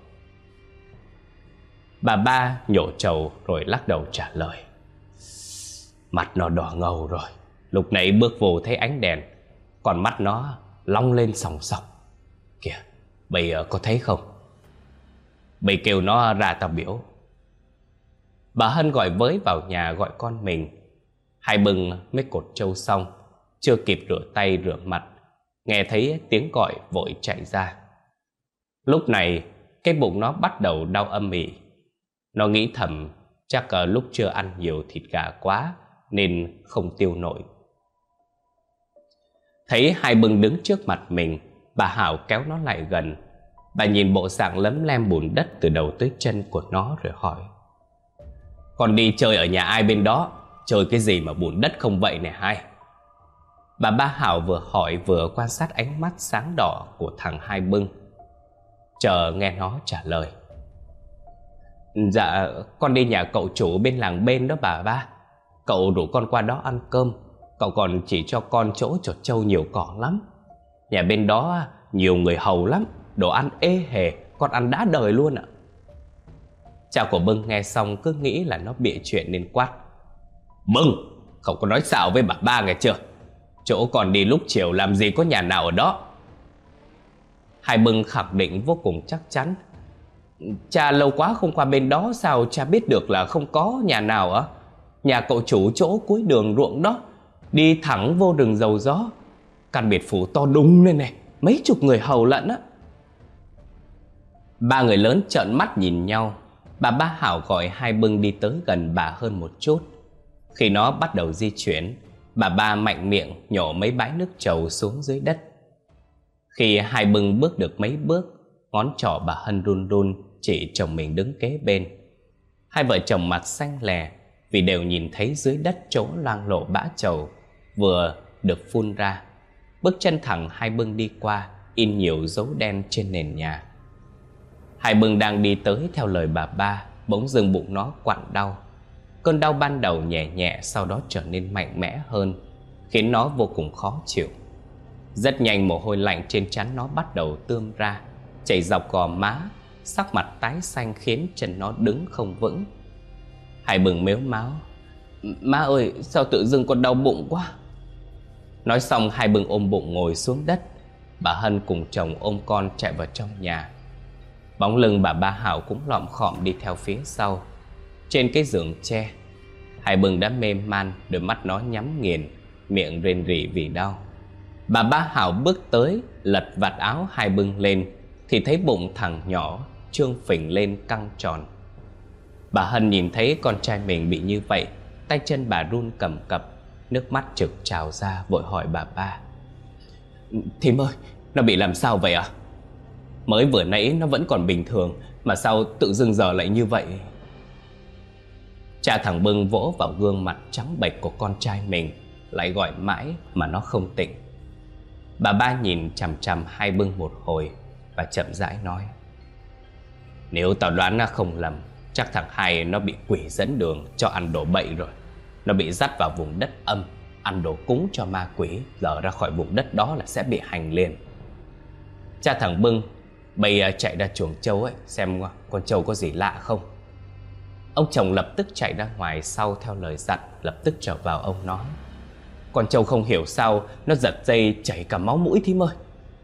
Bà Ba nhổ trầu rồi lắc đầu trả lời: "Mặt nó đỏ ngầu rồi. Lúc nãy bước vô thấy ánh đèn, còn mắt nó long lên sòng sòng. Kìa, bây có thấy không? Bây kêu nó ra tao biểu." Bà Hân gọi với vào nhà gọi con mình. Hai Bưng mới cột trâu xong, chưa kịp rửa tay rửa mặt, nghe thấy tiếng gọi vội chạy ra. Lúc này cái bụng nó bắt đầu đau âm ỉ. Nó nghĩ thầm chắc lúc chưa ăn nhiều thịt gà quá nên không tiêu nổi. Thấy Hai Bưng đứng trước mặt mình, bà Hảo kéo nó lại gần. Bà nhìn bộ dạng lấm lem bùn đất từ đầu tới chân của nó rồi hỏi: "Con đi chơi ở nhà ai bên đó? Chơi cái gì mà bùn đất không vậy nè Hai?" Bà Ba Hảo vừa hỏi vừa quan sát ánh mắt sáng đỏ của thằng Hai Bưng, chờ nghe nó trả lời: "Dạ, con đi nhà cậu chủ bên làng bên đó bà Ba. Cậu rủ con qua đó ăn cơm. Cậu còn chỉ cho con chỗ chột trâu nhiều cỏ lắm. Nhà bên đó nhiều người hầu lắm, đồ ăn ê hề, con ăn đã đời luôn ạ." Cha của Bưng nghe xong cứ nghĩ là nó bịa chuyện nên quát: "Bưng, không có nói xạo với bà Ba nghe chưa? Chỗ con đi lúc chiều làm gì có nhà nào ở đó." Hai Bưng khẳng định vô cùng chắc chắn: Cha lâu quá không qua bên đó, sao cha biết được là không có nhà nào ạ? Nhà cậu chủ chỗ cuối đường ruộng đó, đi thẳng vô rừng dầu gió. Căn biệt phủ to đùng lên này, mấy chục người hầu lận á. Ba người lớn trợn mắt nhìn nhau. Bà Ba Hảo gọi Hai Bưng đi tới gần bà hơn một chút. Khi nó bắt đầu di chuyển, bà Ba mạnh miệng nhổ mấy bãi nước trầu xuống dưới đất. Khi Hai Bưng bước được mấy bước, ngón trỏ bà Hân run run chỉ chồng mình đứng kế bên. Hai vợ chồng mặt xanh lè vì đều nhìn thấy dưới đất chỗ loang lộ bã trầu vừa được phun ra. Bước chân thẳng Hai Bưng đi qua, in nhiều dấu đen trên nền nhà. Hai Bưng đang đi tới theo lời bà Ba, bỗng dưng bụng nó quặn đau. Cơn đau ban đầu nhẹ nhẹ, sau đó trở nên mạnh mẽ hơn, khiến nó vô cùng khó chịu. Rất nhanh mồ hôi lạnh trên trán nó bắt đầu tươm ra, chảy dọc gò má, sắc mặt tái xanh khiến chân nó đứng không vững. Hai Bưng mếu máo: "Má ơi, sao tự dưng con đau bụng quá." Nói xong Hai Bưng ôm bụng ngồi xuống đất. Bà Hân cùng chồng ôm con chạy vào trong nhà. Bóng lưng bà Ba Hảo cũng lọm khọm đi theo phía sau. Trên cái giường tre, Hai Bưng đã mê man, đôi mắt nó nhắm nghiền, miệng rên rỉ vì đau. Bà Ba Hảo bước tới, lật vạt áo Hai Bưng lên thì thấy bụng thằng nhỏ trương phình lên căng tròn. Bà Hân nhìn thấy con trai mình bị như vậy, tay chân bà run cầm cập, nước mắt trực trào ra, vội hỏi bà Ba: "Thím ơi, nó bị làm sao vậy ạ? Mới vừa nãy nó vẫn còn bình thường, mà sao tự dưng giờ lại như vậy?" Cha thằng Bưng vỗ vào gương mặt trắng bệch của con trai mình, lại gọi mãi mà nó không tỉnh. Bà Ba nhìn chằm chằm Hai Bưng một hồi và chậm rãi nói: "Nếu tao đoán không lầm, chắc thằng Hai nó bị quỷ dẫn đường cho ăn đồ bậy rồi. Nó bị dắt vào vùng đất âm, ăn đồ cúng cho ma quỷ, giờ ra khỏi vùng đất đó là sẽ bị hành liền." Cha thằng Bưng bây chạy ra chuồng trâu ấy, xem con trâu có gì lạ không. Ông chồng lập tức chạy ra ngoài sau theo lời dặn, lập tức trở vào ông nói: "Con trâu không hiểu sao nó giật dây chảy cả máu mũi thím ơi."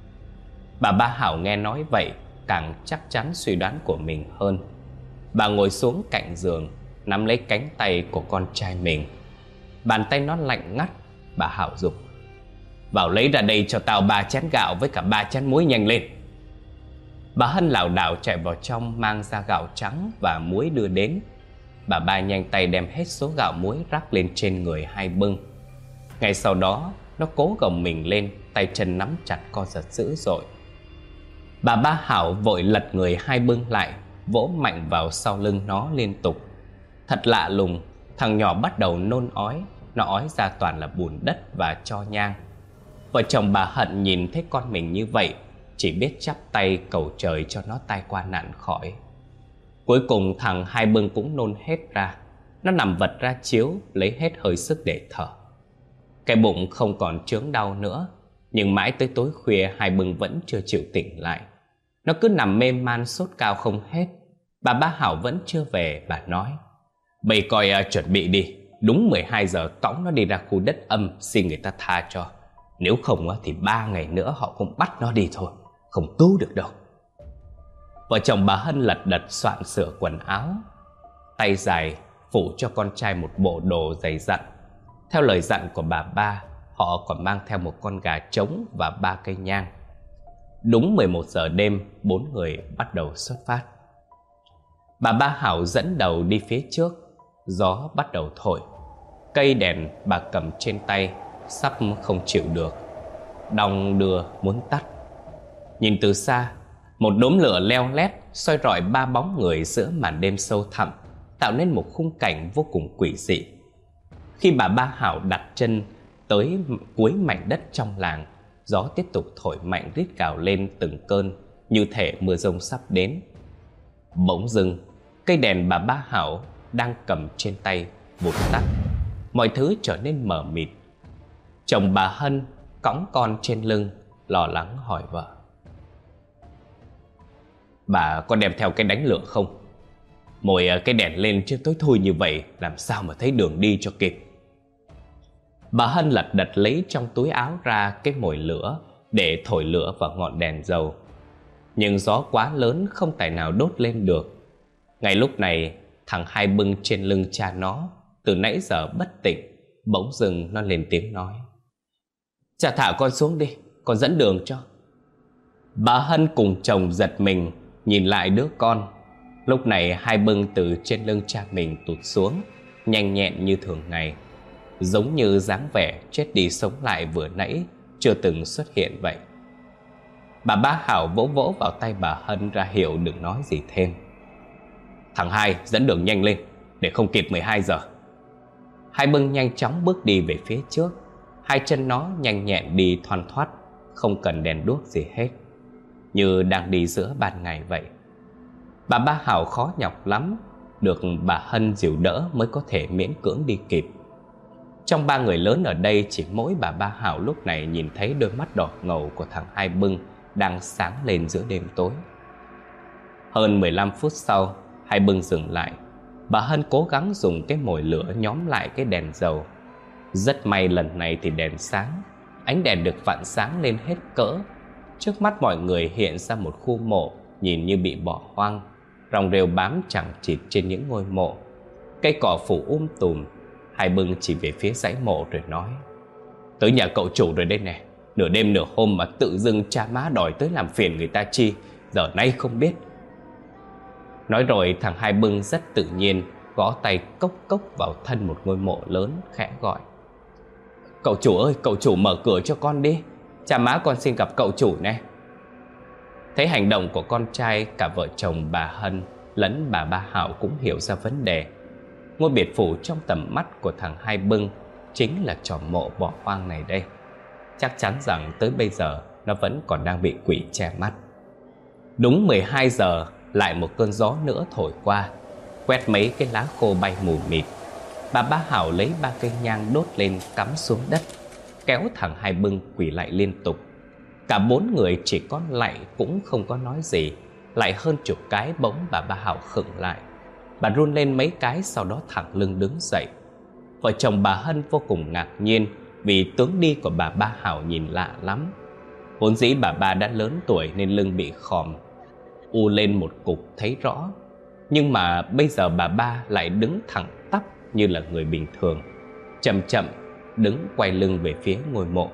Bà Ba Hảo nghe nói vậy càng chắc chắn suy đoán của mình hơn. Bà ngồi xuống cạnh giường, nắm lấy cánh tay của con trai mình. Bàn tay nó lạnh ngắt. Bà Hảo giục: "Vào lấy ra đây cho tao 3 chén gạo với cả 3 chén muối, nhanh lên." Bà Hân lảo đảo chạy vào trong, mang ra gạo trắng và muối đưa đến. Bà Ba nhanh tay đem hết số gạo muối rắc lên trên người Hai Bưng. Ngay sau đó nó cố gồng mình lên, tay chân nắm chặt co giật dữ dội. Bà Ba Hảo vội lật người Hai Bưng lại, vỗ mạnh vào sau lưng nó liên tục. Thật lạ lùng, thằng nhỏ bắt đầu nôn ói. Nó ói ra toàn là bùn đất và tro nhang. Vợ chồng bà Hận nhìn thấy con mình như vậy, chỉ biết chắp tay cầu trời cho nó tai qua nạn khỏi. Cuối cùng thằng Hai Bưng cũng nôn hết ra. Nó nằm vật ra chiếu, lấy hết hơi sức để thở. Cái bụng không còn chướng đau nữa, nhưng mãi tới tối khuya Hai Bưng vẫn chưa chịu tỉnh lại. Nó cứ nằm mê man sốt cao không hết. Bà Ba Hảo vẫn chưa về. Bà nói: "Bây coi chuẩn bị đi, đúng 12 giờ cõng nó đi ra khu đất âm, xin người ta tha cho. Nếu không thì 3 ngày nữa họ cũng bắt nó đi thôi, không cứu được đâu." Vợ chồng bà Hân lật đật soạn sửa quần áo, tay dài phủ cho con trai một bộ đồ dày dặn. Theo lời dặn của bà Ba, họ còn mang theo một con gà trống và 3 cây nhang. Đúng 11 giờ đêm, 4 người bắt đầu xuất phát. Bà Ba Hảo dẫn đầu đi phía trước. Gió bắt đầu thổi. Cây đèn bà cầm trên tay sắp không chịu được, đong đưa muốn tắt. Nhìn từ xa, một đốm lửa leo lét soi rọi 3 bóng người giữa màn đêm sâu thẳm, tạo nên một khung cảnh vô cùng quỷ dị. Khi bà Ba Hảo đặt chân tới cuối mảnh đất trong làng, gió tiếp tục thổi mạnh rít gào lên từng cơn, như thể mưa giông sắp đến. Bỗng dưng, cây đèn bà Ba Hảo đang cầm trên tay vụt tắt. Mọi thứ trở nên mờ mịt. Chồng bà Hân cõng con trên lưng, lo lắng hỏi vợ: "Bà có đem theo cái đánh lửa không? Mồi cái đèn lên chứ tối thui như vậy, làm sao mà thấy đường đi cho kịp." Bà Hân lật đật lấy trong túi áo ra cái mồi lửa để thổi lửa vào ngọn đèn dầu. nhưng gió quá lớn không tài nào đốt lên được. Ngay lúc này, thằng Hai Bưng trên lưng cha nó từ nãy giờ bất tỉnh, bỗng dưng nó lên tiếng nói: "Cha thả con xuống đi, con dẫn đường cho." Bà Hân cùng chồng giật mình nhìn lại đứa con. Lúc này Hai Bưng từ trên lưng cha mình tụt xuống, nhanh nhẹn như thường ngày, giống như dáng vẻ chết đi sống lại vừa nãy chưa từng xuất hiện vậy. Bà Ba Hảo vỗ vỗ vào tay bà Hân ra hiệu đừng nói gì thêm. "Thằng Hai dẫn đường nhanh lên, để không kịp 12 giờ. Hai Bưng nhanh chóng bước đi về phía trước. Hai chân nó nhanh nhẹn đi thoăn thoắt, không cần đèn đuốc gì hết, như đang đi giữa ban ngày vậy. Bà Ba Hảo khó nhọc lắm, được bà Hân dìu đỡ mới có thể miễn cưỡng đi kịp. Trong ba người lớn ở đây, chỉ mỗi bà Ba Hảo lúc này nhìn thấy đôi mắt đỏ ngầu của thằng Hai Bưng đang sáng lên giữa đêm tối. Hơn 15 phút sau, Hai Bưng dừng lại. Bà Hân cố gắng dùng cái mồi lửa nhóm lại cái đèn dầu. Rất may lần này thì đèn sáng. Ánh đèn được vặn sáng lên hết cỡ. Trước mắt mọi người hiện ra một khu mộ nhìn như bị bỏ hoang, rong rêu bám chẳng chịt trên những ngôi mộ, cây cỏ phủ tùm. Hai Bưng chỉ về phía dãy mộ rồi nói: "Tới nhà cậu chủ rồi đây nè. Nửa đêm nửa hôm mà tự dưng cha má đòi tới làm phiền người ta chi, giờ nay không biết." Nói rồi thằng Hai Bưng rất tự nhiên gõ tay cốc cốc vào thân một ngôi mộ lớn, khẽ gọi: "Cậu chủ ơi, cậu chủ mở cửa cho con đi. Cha má con xin gặp cậu chủ nè." Thấy hành động của con trai, cả vợ chồng bà Hân lẫn bà Ba Hảo cũng hiểu ra vấn đề. Ngôi biệt phủ trong tầm mắt của thằng Hai Bưng chính là trò mộ bỏ hoang này đây. Chắc chắn rằng tới bây giờ nó vẫn còn đang bị quỷ che mắt. Đúng 12 giờ, lại một cơn gió nữa thổi qua, quét mấy cái lá khô bay mù mịt. Bà Ba Hảo lấy 3 cây nhang đốt lên cắm xuống đất, kéo thằng Hai Bưng quỳ lại liên tục. Cả 4 người chỉ có lạy cũng không có nói gì. Lại hơn chục cái bỗng bà Ba Hảo khựng lại. Bà run lên mấy cái, sau đó thẳng lưng đứng dậy. Vợ chồng bà Hân vô cùng ngạc nhiên vì tướng đi của bà Ba Hảo nhìn lạ lắm. Vốn dĩ bà Ba đã lớn tuổi nên lưng bị khòm, u lên một cục thấy rõ. Nhưng mà bây giờ bà Ba lại đứng thẳng tắp như là người bình thường, chậm chậm đứng quay lưng về phía ngôi mộ.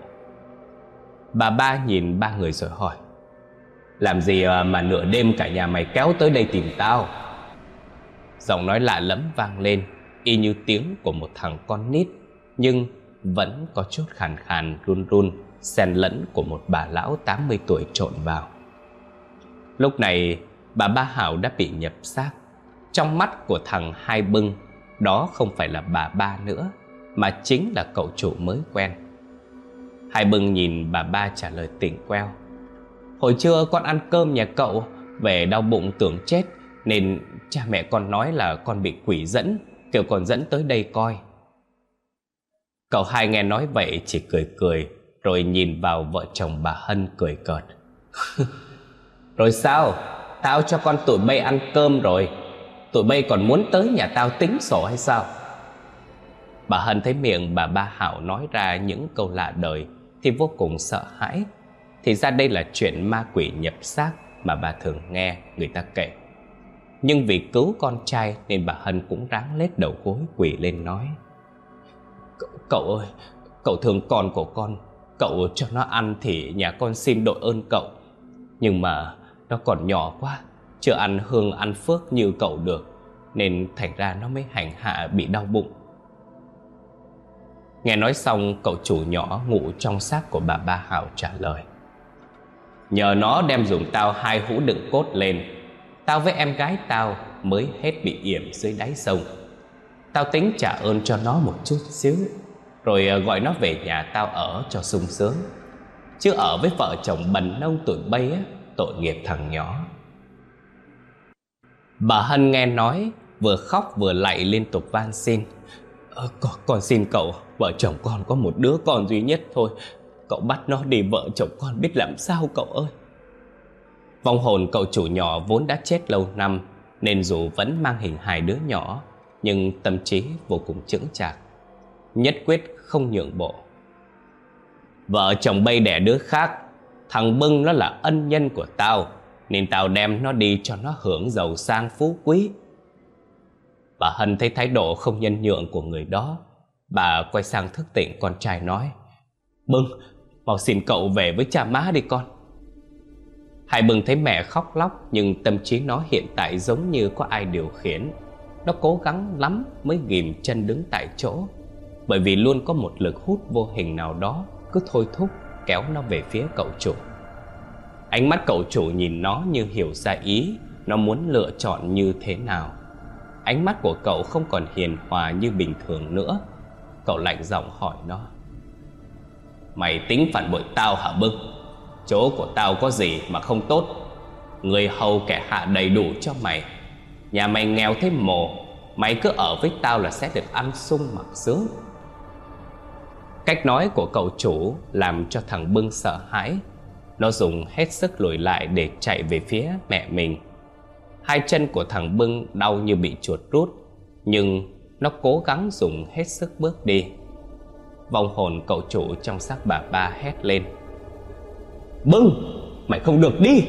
Bà Ba nhìn ba người rồi hỏi: "Làm gì mà nửa đêm cả nhà mày kéo tới đây tìm tao?" Giọng nói lạ lẫm vang lên, y như tiếng của một thằng con nít, nhưng vẫn có chút khàn khàn run run, xen lẫn của một bà lão 80 tuổi trộn vào. Lúc này bà Ba Hảo đã bị nhập xác. Trong mắt của thằng Hai Bưng, đó không phải là bà Ba nữa, mà chính là cậu chủ mới quen. Hai Bưng nhìn bà Ba trả lời tỉnh queo: "Hồi trưa con ăn cơm nhà cậu, về đau bụng tưởng chết, nên cha mẹ con nói là con bị quỷ dẫn, kêu con dẫn tới đây coi." Cậu Hai nghe nói vậy chỉ cười cười, rồi nhìn vào vợ chồng bà Hân cười cợt: "Rồi sao? Tao cho con tụi bay ăn cơm rồi, tụi bay còn muốn tới nhà tao tính sổ hay sao?" Bà Hân thấy miệng bà Ba Hảo nói ra những câu lạ đời thì vô cùng sợ hãi. Thì ra đây là chuyện ma quỷ nhập xác mà bà thường nghe người ta kể. Nhưng vì cứu con trai nên bà Hân cũng ráng lết đầu gối quỳ lên nói: Cậu ơi, cậu thương con của con, cậu cho nó ăn thì nhà con xin đội ơn cậu. Nhưng mà nó còn nhỏ quá, chưa ăn hương ăn phước như cậu được, nên thành ra nó mới hành hạ bị đau bụng." Nghe nói xong, cậu chủ nhỏ ngủ trong xác của bà Ba Hảo trả lời: "Nhờ nó đem giùm tao 2 hũ đựng cốt lên, tao với em gái tao mới hết bị yểm dưới đáy sông. Tao tính trả ơn cho nó một chút xíu, rồi gọi nó về nhà tao ở cho sung sướng. Chứ ở với vợ chồng bần nông tụi bay á, tội nghiệp thằng nhỏ." Bà Hân nghe nói, vừa khóc vừa lạy liên tục van xin: Con xin cậu, vợ chồng con có một đứa con duy nhất thôi, cậu bắt nó đi, vợ chồng con biết làm sao cậu ơi." Vong hồn cậu chủ nhỏ vốn đã chết lâu năm, nên dù vẫn mang hình hài đứa nhỏ, nhưng tâm trí vô cùng chững chạc, nhất quyết không nhượng bộ. "Vợ chồng bay đẻ đứa khác, thằng Bưng nó là ân nhân của tao, nên tao đem nó đi cho nó hưởng giàu sang phú quý. Bà Hân thấy thái độ không nhân nhượng của người đó, bà quay sang thức tỉnh con trai nói: Bưng, mau xin cậu về với cha má đi con. Hai Bưng thấy mẹ khóc lóc, nhưng tâm trí nó hiện tại giống như có ai điều khiển. Nó cố gắng lắm mới ghìm chân đứng tại chỗ, bởi vì luôn có một lực hút vô hình nào đó cứ thôi thúc kéo nó về phía cậu chủ. Ánh mắt cậu chủ nhìn nó như hiểu ra ý nó muốn lựa chọn như thế nào. Ánh mắt của cậu không còn hiền hòa như bình thường nữa. Cậu lạnh giọng hỏi nó: Mày tính phản bội tao hả Bưng? Chỗ của tao có gì mà không tốt? Người hầu kẻ hạ đầy đủ cho mày. Nhà mày nghèo thế mồ, mày cứ ở với tao là sẽ được ăn sung mặc sướng. Cách nói của cậu chủ làm cho thằng Bưng sợ hãi. Nó dùng hết sức lùi lại để chạy về phía mẹ mình. Hai chân của thằng Bưng đau như bị chuột rút, nhưng nó cố gắng dùng hết sức bước đi. Vong hồn cậu chủ trong xác bà ba hét lên: Bưng, mày không được đi!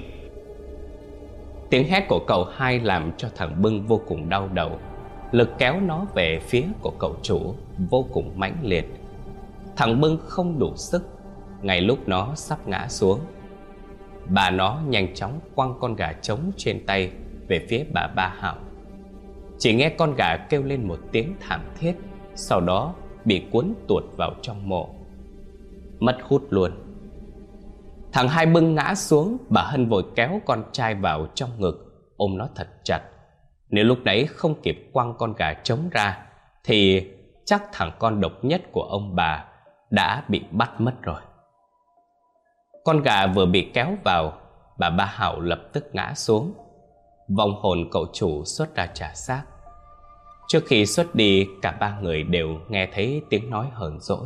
Tiếng hét của cậu hai làm cho thằng Bưng vô cùng đau đầu. Lực kéo nó về phía của cậu chủ vô cùng mãnh liệt. Thằng Bưng không đủ sức. Ngay lúc nó sắp ngã xuống, bà nó nhanh chóng quăng con gà trống trên tay về phía bà Ba Hạo. Chỉ nghe con gà kêu lên một tiếng thảm thiết, sau đó bị cuốn tuột vào trong mộ, mất hút luôn. Thằng Hai Bưng ngã xuống, bà Hân vội kéo con trai vào trong ngực, ôm nó thật chặt. Nếu lúc đấy không kịp quăng con gà trống ra thì chắc thằng con độc nhất của ông bà đã bị bắt mất rồi. Con gà vừa bị kéo vào, bà Ba Hạo lập tức ngã xuống. Vong hồn cậu chủ xuất ra trả xác. Trước khi xuất đi, cả ba người đều nghe thấy tiếng nói hờn dỗi: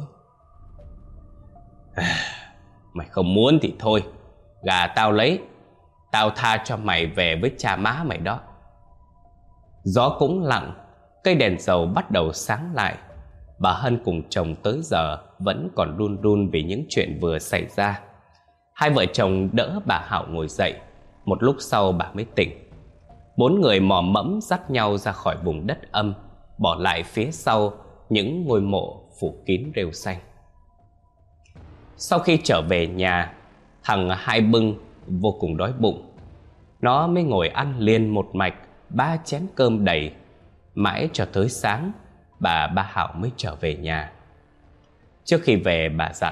Mày không muốn thì thôi, gà tao lấy, tao tha cho mày về với cha má mày đó. Gió cũng lặng, cây đèn dầu bắt đầu sáng lại. Bà Hân cùng chồng tới giờ vẫn còn run run vì những chuyện vừa xảy ra. Hai vợ chồng đỡ bà Hạo ngồi dậy. Một lúc sau bà mới tỉnh. Bốn người mò mẫm dắt nhau ra khỏi vùng đất âm, bỏ lại phía sau những ngôi mộ phủ kín rêu xanh. Sau khi trở về nhà, thằng Hai Bưng vô cùng đói bụng. Nó mới ngồi ăn liền một mạch 3 chén cơm đầy. Mãi cho tới sáng, bà Ba Hạo mới trở về nhà. Trước khi về, bà dặn: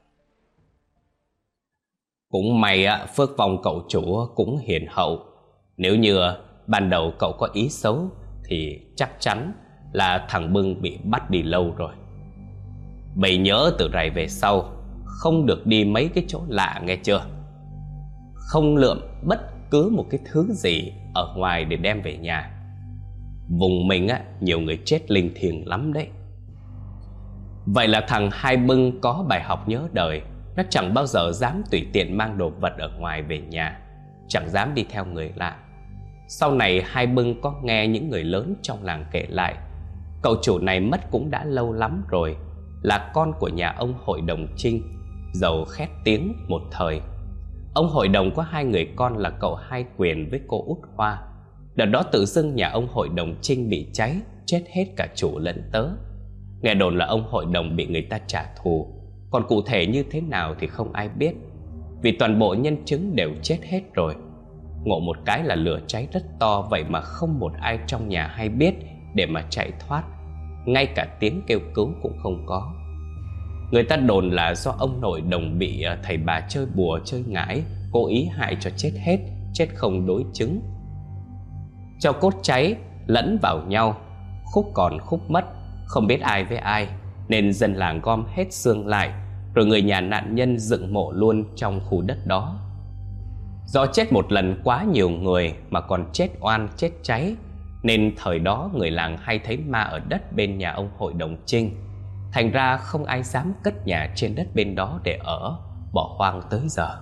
Cũng may phước vong cậu chủ cũng hiền hậu. Nếu như ban đầu cậu có ý xấu thì chắc chắn là thằng Bưng bị bắt đi lâu rồi. Mày nhớ từ rày về sau không được đi mấy cái chỗ lạ, nghe chưa? Không lượm bất cứ một cái thứ gì ở ngoài để đem về nhà. Vùng mình nhiều người chết linh thiêng lắm đấy. Vậy là thằng Hai Bưng có bài học nhớ đời. Nó chẳng bao giờ dám tùy tiện mang đồ vật ở ngoài về nhà, chẳng dám đi theo người lạ. Sau này Hai Bưng có nghe những người lớn trong làng kể lại, cậu chủ này mất cũng đã lâu lắm rồi, là con của nhà ông Hội Đồng Trinh, giàu khét tiếng một thời. Ông Hội Đồng có 2 người con là cậu Hai Quyền với cô Út Hoa. Đợt đó tự dưng nhà ông Hội Đồng Trinh bị cháy, chết hết cả chủ lẫn tớ. Nghe đồn là ông Hội Đồng bị người ta trả thù, còn cụ thể như thế nào thì không ai biết, vì toàn bộ nhân chứng đều chết hết rồi. Ngộ một cái là lửa cháy rất to, vậy mà không một ai trong nhà hay biết để mà chạy thoát. Ngay cả tiếng kêu cứu cũng không có. Người ta đồn là do ông nội Đồng bị thầy bà chơi bùa chơi ngải, cố ý hại cho chết hết, chết không đối chứng. Cho cốt cháy lẫn vào nhau, khúc còn khúc mất, không biết ai với ai, nên dân làng gom hết xương lại, rồi người nhà nạn nhân dựng mộ luôn trong khu đất đó. Do chết một lần quá nhiều người mà còn chết oan chết cháy, nên thời đó người làng hay thấy ma ở đất bên nhà ông Hội Đồng Trinh. Thành ra không ai dám cất nhà trên đất bên đó để ở, bỏ hoang tới giờ.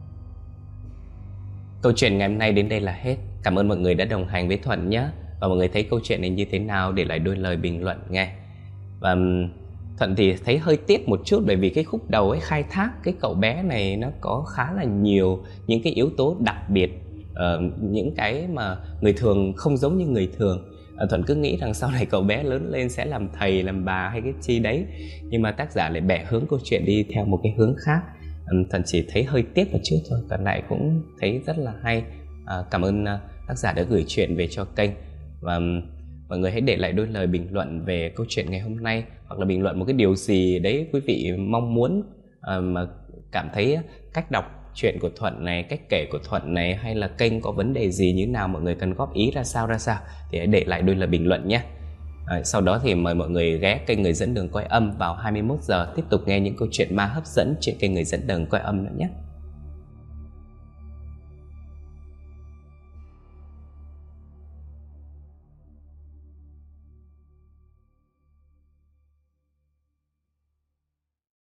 Câu chuyện ngày hôm nay đến đây là hết. Cảm ơn mọi người đã đồng hành với Thuận nhé. Và mọi người thấy câu chuyện này như thế nào để lại đôi lời bình luận nghe. Và Thuận thì thấy hơi tiếc một chút, bởi vì cái khúc đầu ấy khai thác cái cậu bé này nó có khá là nhiều những cái yếu tố đặc biệt, những cái mà người thường không giống như người thường. Thuận cứ nghĩ rằng sau này cậu bé lớn lên sẽ làm thầy làm bà hay cái chi đấy, nhưng mà tác giả lại bẻ hướng câu chuyện đi theo một cái hướng khác. Thuận chỉ thấy hơi tiếc một chút thôi, còn lại cũng thấy rất là hay. Cảm ơn tác giả đã gửi chuyện về cho kênh. Và mọi người hãy để lại đôi lời bình luận về câu chuyện ngày hôm nay, hoặc là bình luận một cái điều gì đấy quý vị mong muốn, mà cảm thấy cách đọc chuyện của Thuận này, cách kể của Thuận này, hay là kênh có vấn đề gì như nào, mọi người cần góp ý ra sao thì hãy để lại đôi lời bình luận nhé. Sau đó thì mời mọi người ghé kênh Người Dẫn Đường Coi Âm vào 21 giờ tiếp tục nghe những câu chuyện ma hấp dẫn trên kênh Người Dẫn Đường Coi Âm nữa nhé.